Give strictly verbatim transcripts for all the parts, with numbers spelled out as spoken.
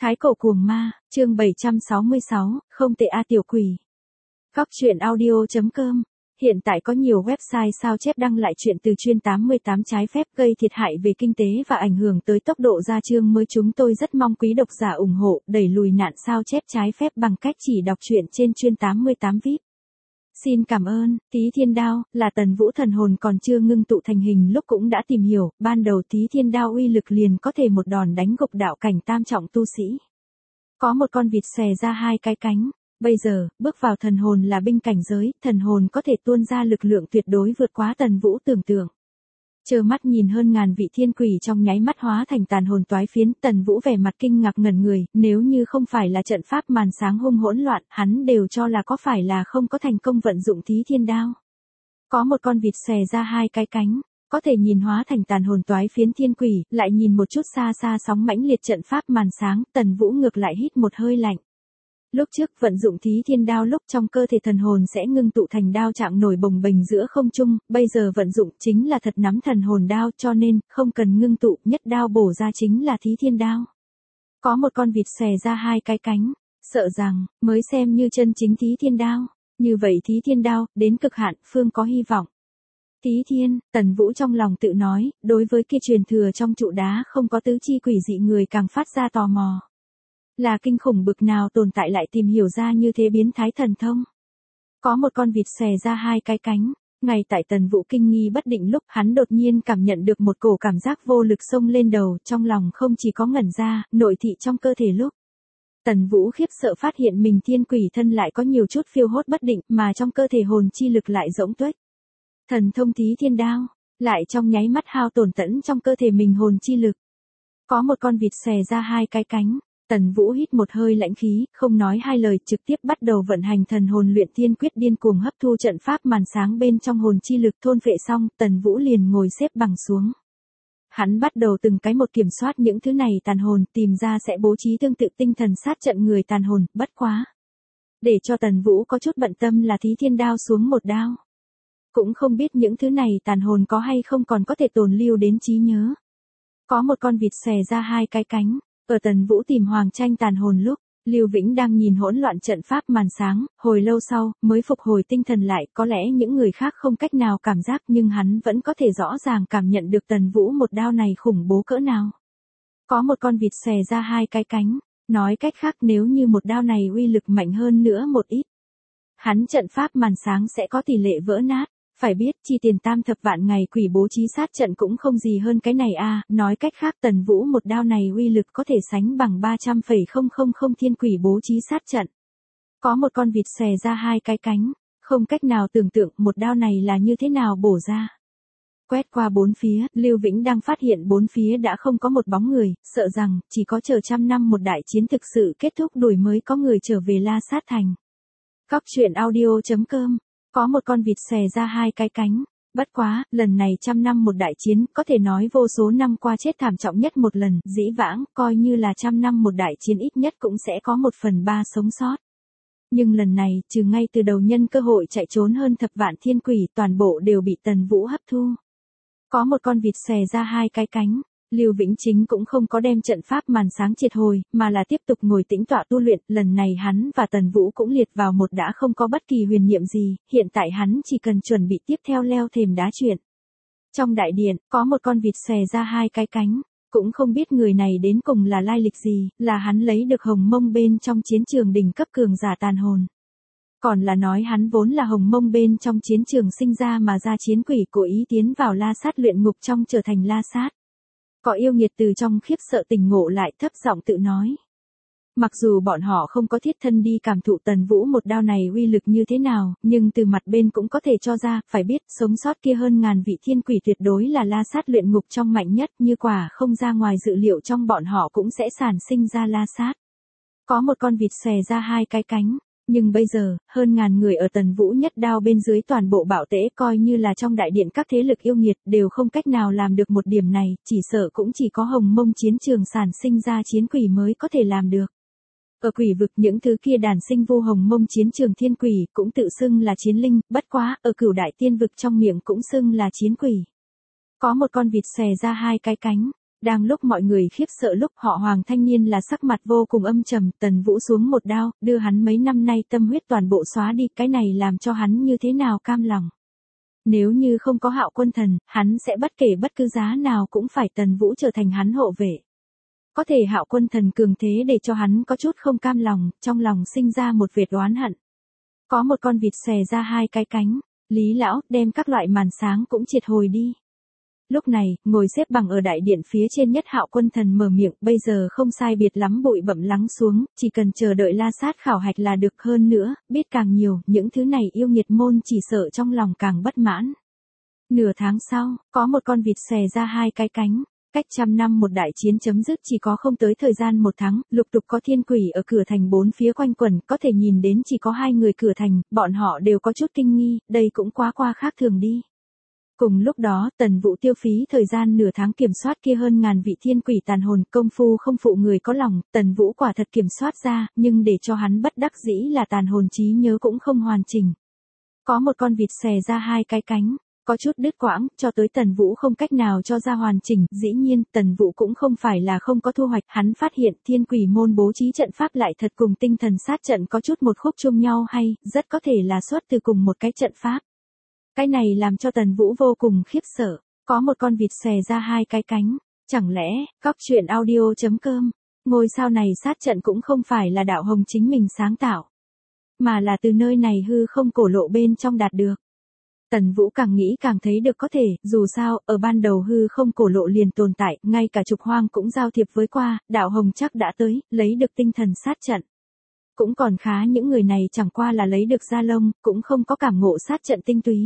Thái cổ cuồng ma, chương bảy trăm sáu mươi sáu, không tệ a tiểu quỷ. Góc truyện audio chấm com. Hiện tại có nhiều website sao chép đăng lại chuyện từ chuyên tám mươi tám trái phép gây thiệt hại về kinh tế và ảnh hưởng tới tốc độ ra chương mới. Chúng tôi rất mong quý độc giả ủng hộ đẩy lùi nạn sao chép trái phép bằng cách chỉ đọc truyện trên chuyên tám mươi tám vi ai pi. Xin cảm ơn. Tý Thiên Đao là Tần Vũ thần hồn còn chưa ngưng tụ thành hình lúc cũng đã tìm hiểu, ban đầu Tý Thiên Đao uy lực liền có thể một đòn đánh gục đạo cảnh tam trọng tu sĩ. Có một con vịt xòe ra hai cái cánh, bây giờ, bước vào thần hồn là binh cảnh giới, thần hồn có thể tuôn ra lực lượng tuyệt đối vượt quá Tần Vũ tưởng tượng. Trơ mắt nhìn hơn ngàn vị thiên quỷ trong nháy mắt hóa thành tàn hồn toái phiến, Tần Vũ vẻ mặt kinh ngạc ngẩn người, nếu như không phải là trận pháp màn sáng hung hỗn loạn, hắn đều cho là có phải là không có thành công vận dụng Tý Thiên Đao. Có một con vịt xòe ra hai cái cánh, có thể nhìn hóa thành tàn hồn toái phiến thiên quỷ, lại nhìn một chút xa xa sóng mãnh liệt trận pháp màn sáng, Tần Vũ ngược lại hít một hơi lạnh. Lúc trước vận dụng Tý Thiên Đao lúc trong cơ thể thần hồn sẽ ngưng tụ thành đao trạng nổi bồng bềnh giữa không trung, bây giờ vận dụng chính là thật nắm thần hồn đao, cho nên không cần ngưng tụ, nhất đao bổ ra chính là Tý Thiên Đao. Có một con vịt xòe ra hai cái cánh, sợ rằng mới xem như chân chính Tý Thiên Đao, như vậy Tý Thiên Đao đến cực hạn, phương có hy vọng. Tý Thiên, Tần Vũ trong lòng tự nói, đối với kia truyền thừa trong trụ đá không có tứ chi quỷ dị người càng phát ra tò mò. Là kinh khủng bực nào tồn tại lại tìm hiểu ra như thế biến thái thần thông. Có một con vịt xòe ra hai cái cánh, ngay tại Tần Vũ kinh nghi bất định lúc hắn đột nhiên cảm nhận được một cổ cảm giác vô lực xông lên đầu, trong lòng không chỉ có ngẩn ra, nội thị trong cơ thể lúc. Tần Vũ khiếp sợ phát hiện mình thiên quỷ thân lại có nhiều chút phiêu hốt bất định, mà trong cơ thể hồn chi lực lại rỗng tuếch. Thần thông Tý Thiên Đao, lại trong nháy mắt hao tổn tẫn trong cơ thể mình hồn chi lực. Có một con vịt xòe ra hai cái cánh. Tần Vũ hít một hơi lãnh khí, không nói hai lời trực tiếp bắt đầu vận hành thần hồn luyện thiên quyết điên cuồng hấp thu trận pháp màn sáng bên trong hồn chi lực thôn phệ xong, Tần Vũ liền ngồi xếp bằng xuống. Hắn bắt đầu từng cái một kiểm soát những thứ này tàn hồn, tìm ra sẽ bố trí tương tự tinh thần sát trận người tàn hồn, bất quá. Để cho Tần Vũ có chút bận tâm là Tý Thiên Đao xuống một đao. Cũng không biết những thứ này tàn hồn có hay không còn có thể tồn lưu đến trí nhớ. Có một con vịt xòe ra hai cái cánh. Ở Tần Vũ tìm Hoàng Tranh tàn hồn lúc, Lưu Vĩnh đang nhìn hỗn loạn trận pháp màn sáng, hồi lâu sau, mới phục hồi tinh thần lại, có lẽ những người khác không cách nào cảm giác nhưng hắn vẫn có thể rõ ràng cảm nhận được Tần Vũ một đao này khủng bố cỡ nào. Có một con vịt xòe ra hai cái cánh, nói cách khác nếu như một đao này uy lực mạnh hơn nữa một ít. Hắn trận pháp màn sáng sẽ có tỷ lệ vỡ nát. Phải biết, chi tiền tam thập vạn ngày quỷ bố trí sát trận cũng không gì hơn cái này a à, nói cách khác Tần Vũ một đao này uy lực có thể sánh bằng ba trăm phẩy không không không thiên quỷ bố trí sát trận. Có một con vịt xòe ra hai cái cánh, không cách nào tưởng tượng một đao này là như thế nào bổ ra. Quét qua bốn phía, Lưu Vĩnh đang phát hiện bốn phía đã không có một bóng người, sợ rằng chỉ có chờ trăm năm một đại chiến thực sự kết thúc đuổi mới có người trở về La Sát Thành. Góc truyện audio chấm com. Có một con vịt xòe ra hai cái cánh, bất quá, lần này trăm năm một đại chiến, có thể nói vô số năm qua chết thảm trọng nhất một lần, dĩ vãng, coi như là trăm năm một đại chiến ít nhất cũng sẽ có một phần ba sống sót. Nhưng lần này, trừ ngay từ đầu nhân cơ hội chạy trốn hơn thập vạn thiên quỷ, toàn bộ đều bị Tần Vũ hấp thu. Có một con vịt xòe ra hai cái cánh. Lưu Vĩnh Chính cũng không có đem trận pháp màn sáng triệt hồi, mà là tiếp tục ngồi tĩnh tọa tu luyện, lần này hắn và Tần Vũ cũng liệt vào một đã không có bất kỳ huyền niệm gì, hiện tại hắn chỉ cần chuẩn bị tiếp theo leo thềm đá chuyện. Trong đại điện, có một con vịt xòe ra hai cái cánh, cũng không biết người này đến cùng là lai lịch gì, là hắn lấy được hồng mông bên trong chiến trường đỉnh cấp cường giả tàn hồn. Còn là nói hắn vốn là hồng mông bên trong chiến trường sinh ra mà ra chiến quỷ cố ý tiến vào La Sát luyện ngục trong trở thành La Sát. Có yêu nghiệt từ trong khiếp sợ tỉnh ngộ lại thấp giọng tự nói. Mặc dù bọn họ không có thiết thân đi cảm thụ Tần Vũ một đao này uy lực như thế nào, nhưng từ mặt bên cũng có thể cho ra, phải biết, sống sót kia hơn ngàn vị thiên quỷ tuyệt đối là La Sát luyện ngục trong mạnh nhất, như quả không ra ngoài dự liệu trong bọn họ cũng sẽ sản sinh ra La Sát. Có một con vịt xòe ra hai cái cánh. Nhưng bây giờ, hơn ngàn người ở Tần Vũ nhất đao bên dưới toàn bộ bạo tễ coi như là trong đại điện các thế lực yêu nghiệt đều không cách nào làm được một điểm này, chỉ sợ cũng chỉ có hồng mông chiến trường sản sinh ra chiến quỷ mới có thể làm được. Ở quỷ vực những thứ kia đàn sinh vô hồng mông chiến trường thiên quỷ cũng tự xưng là chiến linh, bất quá, ở cửu đại tiên vực trong miệng cũng xưng là chiến quỷ. Có một con vịt xòe ra hai cái cánh. Đang lúc mọi người khiếp sợ lúc họ Hoàng thanh niên là sắc mặt vô cùng âm trầm, Tần Vũ xuống một đao, đưa hắn mấy năm nay tâm huyết toàn bộ xóa đi, cái này làm cho hắn như thế nào cam lòng. Nếu như không có Hạo Quân Thần, hắn sẽ bất kể bất cứ giá nào cũng phải Tần Vũ trở thành hắn hộ vệ. Có thể Hạo Quân Thần cường thế để cho hắn có chút không cam lòng, trong lòng sinh ra một vệt oán hận. Có một con vịt xòe ra hai cái cánh, Lý lão, đem các loại màn sáng cũng triệt hồi đi. Lúc này, ngồi xếp bằng ở đại điện phía trên nhất Hạo Quân Thần mở miệng, bây giờ không sai biệt lắm bụi bặm lắng xuống, chỉ cần chờ đợi La Sát khảo hạch là được, hơn nữa, biết càng nhiều, những thứ này yêu nghiệt môn chỉ sợ trong lòng càng bất mãn. Nửa tháng sau, có một con vịt xòe ra hai cái cánh, cách trăm năm một đại chiến chấm dứt chỉ có không tới thời gian một tháng, lục tục có thiên quỷ ở cửa thành bốn phía quanh quẩn, có thể nhìn đến chỉ có hai người cửa thành, bọn họ đều có chút kinh nghi, đây cũng quá qua khác thường đi. Cùng lúc đó, Tần Vũ tiêu phí thời gian nửa tháng kiểm soát kia hơn ngàn vị thiên quỷ tàn hồn, công phu không phụ người có lòng, Tần Vũ quả thật kiểm soát ra, nhưng để cho hắn bất đắc dĩ là tàn hồn trí nhớ cũng không hoàn chỉnh. Có một con vịt xòe ra hai cái cánh, có chút đứt quãng, cho tới Tần Vũ không cách nào cho ra hoàn chỉnh, dĩ nhiên, Tần Vũ cũng không phải là không có thu hoạch, hắn phát hiện thiên quỷ môn bố trí trận pháp lại thật cùng tinh thần sát trận có chút một khúc chung nhau hay, rất có thể là xuất từ cùng một cái trận pháp. Cái này làm cho Tần Vũ vô cùng khiếp sợ, có một con vịt xòe ra hai cái cánh, chẳng lẽ, Cóc Truyện Audio chấm com, ngôi sao này sát trận cũng không phải là đạo hồng chính mình sáng tạo, mà là từ nơi này hư không cổ lộ bên trong đạt được. Tần Vũ càng nghĩ càng thấy được có thể, dù sao, ở ban đầu hư không cổ lộ liền tồn tại, ngay cả Trục Hoang cũng giao thiệp với qua, đạo hồng chắc đã tới, lấy được tinh thần sát trận. Cũng còn khá những người này chẳng qua là lấy được gia lông, cũng không có cảm ngộ sát trận tinh túy.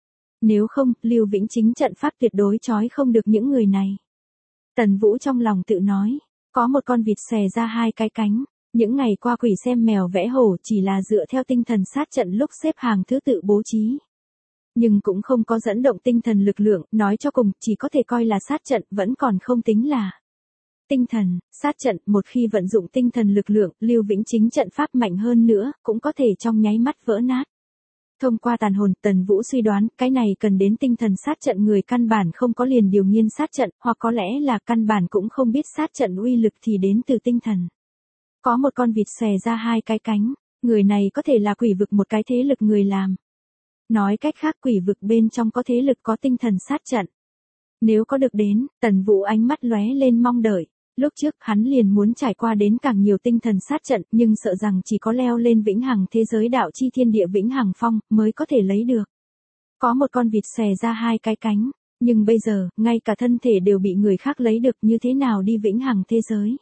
Nếu không, Lưu Vĩnh Chính trận pháp tuyệt đối trói không được những người này. Tần Vũ trong lòng tự nói, có một con vịt xòe ra hai cái cánh, những ngày qua quỷ xem mèo vẽ hổ chỉ là dựa theo tinh thần sát trận lúc xếp hàng thứ tự bố trí. Nhưng cũng không có dẫn động tinh thần lực lượng, nói cho cùng, chỉ có thể coi là sát trận, vẫn còn không tính là tinh thần, sát trận, một khi vận dụng tinh thần lực lượng, Lưu Vĩnh Chính trận pháp mạnh hơn nữa, cũng có thể trong nháy mắt vỡ nát. Thông qua tàn hồn, Tần Vũ suy đoán, cái này cần đến tinh thần sát trận người căn bản không có liền điều nghiên sát trận, hoặc có lẽ là căn bản cũng không biết sát trận uy lực thì đến từ tinh thần. Có một con vịt xòe ra hai cái cánh, người này có thể là quỷ vực một cái thế lực người làm. Nói cách khác quỷ vực bên trong có thế lực có tinh thần sát trận. Nếu có được đến, Tần Vũ ánh mắt lóe lên mong đợi. Lúc trước hắn liền muốn trải qua đến càng nhiều tinh thần sát trận, nhưng sợ rằng chỉ có leo lên vĩnh hằng thế giới đạo chi thiên địa vĩnh hằng phong mới có thể lấy được. Có một con vịt xòe ra hai cái cánh, nhưng bây giờ, ngay cả thân thể đều bị người khác lấy được, như thế nào đi vĩnh hằng thế giới.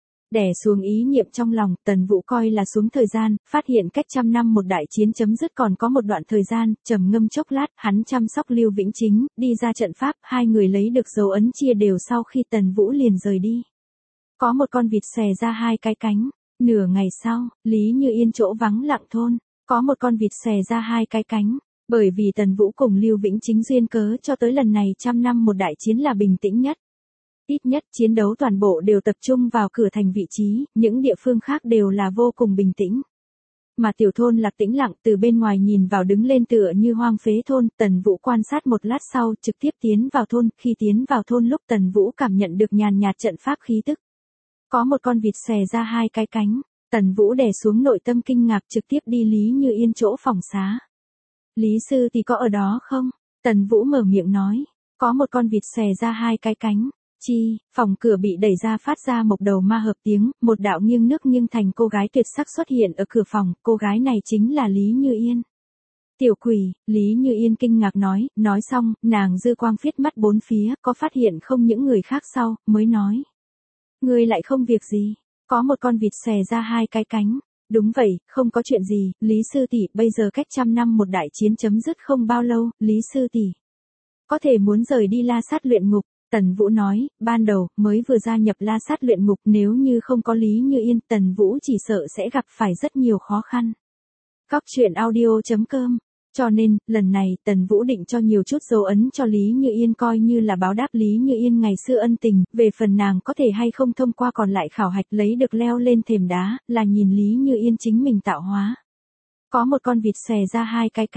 Đè xuống ý niệm trong lòng, Tần Vũ coi là xuống thời gian, phát hiện cách trăm năm một đại chiến chấm dứt còn có một đoạn thời gian, trầm ngâm chốc lát, hắn chăm sóc Lưu Vĩnh Chính, đi ra trận pháp, hai người lấy được dấu ấn chia đều sau khi Tần Vũ liền rời đi. Có một con vịt xòe ra hai cái cánh, nửa ngày sau, Lý Như Yên chỗ vắng lặng thôn, có một con vịt xòe ra hai cái cánh, bởi vì Tần Vũ cùng Lưu Vĩnh Chính duyên cớ cho tới lần này trăm năm một đại chiến là bình tĩnh nhất. Ít nhất chiến đấu toàn bộ đều tập trung vào cửa thành vị trí, những địa phương khác đều là vô cùng bình tĩnh. Mà tiểu thôn Lạc tĩnh lặng, từ bên ngoài nhìn vào đứng lên tựa như hoang phế thôn, Tần Vũ quan sát một lát sau, trực tiếp tiến vào thôn, khi tiến vào thôn lúc Tần Vũ cảm nhận được nhàn nhạt trận pháp khí tức. Có một con vịt xòe ra hai cái cánh, Tần Vũ đè xuống nội tâm kinh ngạc trực tiếp đi Lý Như Yên chỗ phòng xá. Lý sư thì có ở đó không? Tần Vũ mở miệng nói, có một con vịt xòe ra hai cái cánh. Chi, phòng cửa bị đẩy ra phát ra một đầu ma hợp tiếng, một đạo nghiêng nước nghiêng thành cô gái tuyệt sắc xuất hiện ở cửa phòng, cô gái này chính là Lý Như Yên. Tiểu quỷ, Lý Như Yên kinh ngạc nói, nói xong, nàng dư quang phiết mắt bốn phía, có phát hiện không những người khác sau, mới nói. Ngươi lại không việc gì, có một con vịt xòe ra hai cái cánh. Đúng vậy, không có chuyện gì, Lý sư tỷ, bây giờ cách trăm năm một đại chiến chấm dứt không bao lâu, Lý sư tỷ có thể muốn rời đi La Sát luyện ngục. Tần Vũ nói, ban đầu, mới vừa gia nhập La Sát luyện ngục, nếu như không có Lý Như Yên, Tần Vũ chỉ sợ sẽ gặp phải rất nhiều khó khăn. Cóc Truyện Audio chấm com. Cho nên, lần này, Tần Vũ định cho nhiều chút dấu ấn cho Lý Như Yên coi như là báo đáp Lý Như Yên ngày xưa ân tình, về phần nàng có thể hay không thông qua còn lại khảo hạch lấy được leo lên thềm đá, là nhìn Lý Như Yên chính mình tạo hóa. Có một con vịt xòe ra hai cái cánh.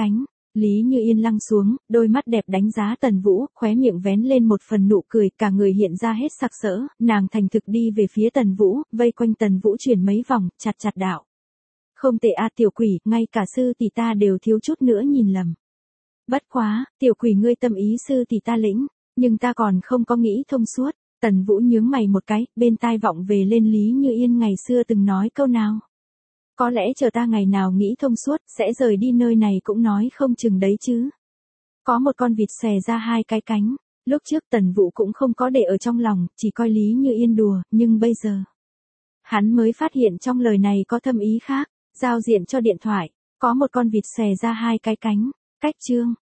Lý Như Yên lăng xuống, đôi mắt đẹp đánh giá Tần Vũ, khóe miệng vén lên một phần nụ cười, cả người hiện ra hết sặc sỡ, nàng thành thực đi về phía Tần Vũ, vây quanh Tần Vũ chuyển mấy vòng, chặt chặt đạo. Không tệ a tiểu quỷ, ngay cả sư tỷ ta đều thiếu chút nữa nhìn lầm. Bất quá, tiểu quỷ ngươi tâm ý sư tỷ ta lĩnh, nhưng ta còn không có nghĩ thông suốt. Tần Vũ nhướng mày một cái, bên tai vọng về lên Lý Như Yên ngày xưa từng nói câu nào. Có lẽ chờ ta ngày nào nghĩ thông suốt, sẽ rời đi nơi này cũng nói không chừng đấy chứ. Có một con vịt xòe ra hai cái cánh, lúc trước Tần Vũ cũng không có để ở trong lòng, chỉ coi Lý Như Yên đùa, nhưng bây giờ. Hắn mới phát hiện trong lời này có thâm ý khác, giao diện cho điện thoại, có một con vịt xòe ra hai cái cánh, cách chương.